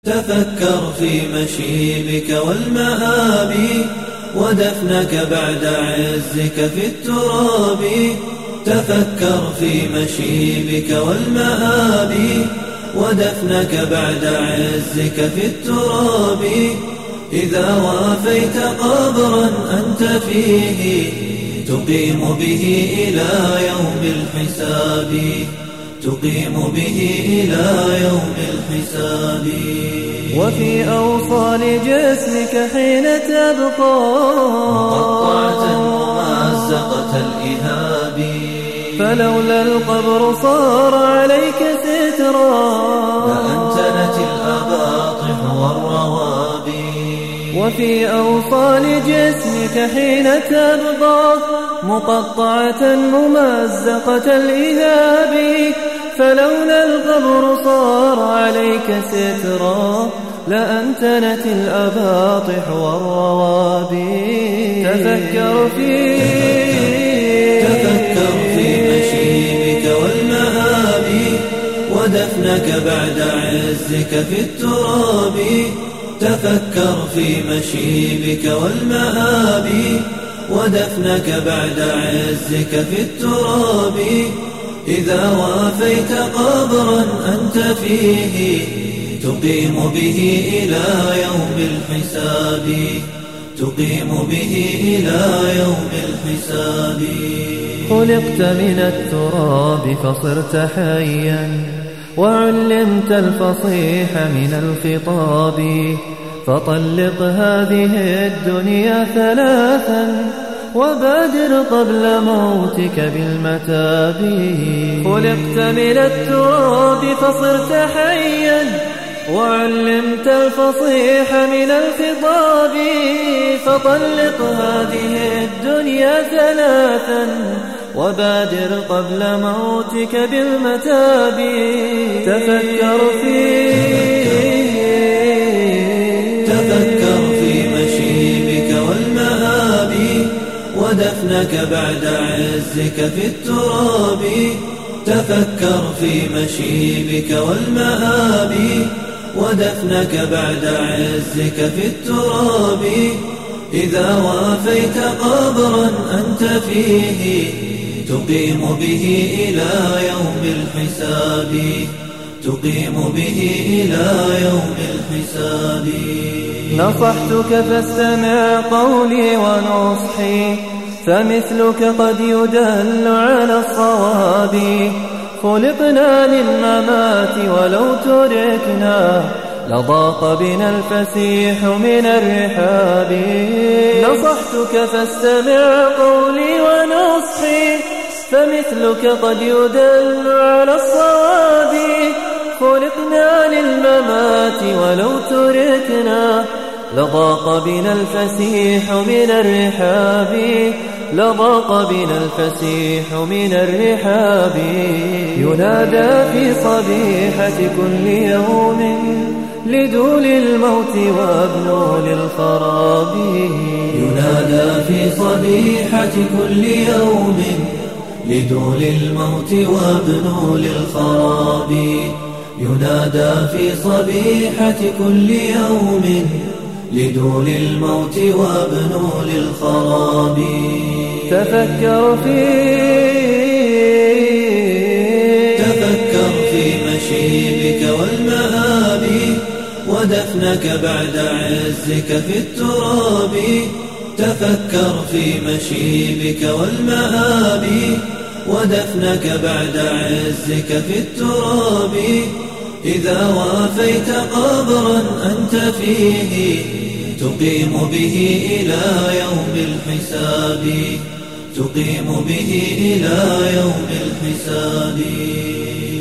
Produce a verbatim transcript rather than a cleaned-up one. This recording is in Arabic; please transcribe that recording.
تفكر في مشيبك والمآب ودفنك بعد عزك في التراب. تفكر في مشيبك والمآب ودفنك بعد عزك في التراب. إذا وافيت قبرا أنت فيه تقيم به إلى يوم الحساب. تقيم به إلى يوم الحساب. وفي أوصال جسمك حين تبقى مقطعة ممزقة الإهاب. فلولا القبر صار عليك سترا لأنتنت الأباطح والروابي. وفي أوصال جسمك حين تبقى مقطعة ممزقة الإهاب. فلولا القبر صار عليك سترا لأنتنت الأباطح والروابي. تفكر في تفكر في مشيبك والمآب ودفنك بعد عزك في التراب. تفكر في مشيبك والمآب ودفنك بعد عزك في التراب. إذا وافيت قبرا أنت فيه تقيم به إلى يوم الحساب. تقيم به إلى يوم الحساب. خلقت من التراب فصرت حيا وعلمت الفصيح من الخطاب. فطلق هذه الدنيا ثلاثا وبادر قبل موتك بالمتاب. خلقت من التراب فصرت حيا وعلمت الفصيح من الخطاب. فطلق هذه الدنيا ثلاثا وبادر قبل موتك بالمتاب. تفكر في تفكر في مشيبك والمآب ودفنك بعد عزك في التراب. تفكر في مشيبك والمآب ودفنك بعد عزك في التراب. إذا وافيت قبرا أنت فيه تقيم به إلى يوم الحساب. تقيم به إلى يوم الحساب. نصحتك فاستمع قولي ونصحي فمثلك قد يدل على الصواب. خلقنا للممات ولو تركنا لضاق بنا الفسيح من الرحاب. نصحتك فاستمع قولي ونصحي فمثلك قد يدل على الصواب. خلقنا للممات ولو تركنا لضاق بنا الفسيح من الرحاب. لضاق بنا الفسيح من الرحاب. ينادى في صبيحة كل يوم لدول الموت وابنوا للخراب. ينادى في صبيحة كل يوم لدول الموت وابنوا للخراب. ينادى في صبيحة كل يوم لدول الموت وابنوا للخراب. تفكر في تفكر في مشيبك والمآب ودفنك بعد عزك في التراب. تفكر في مشيبك والمآب ودفنك بعد عزك في التراب. إذا وافيت قبرا أنت فيه تقيم به إلى يوم الحساب. تقيم به إلى يوم الحساب.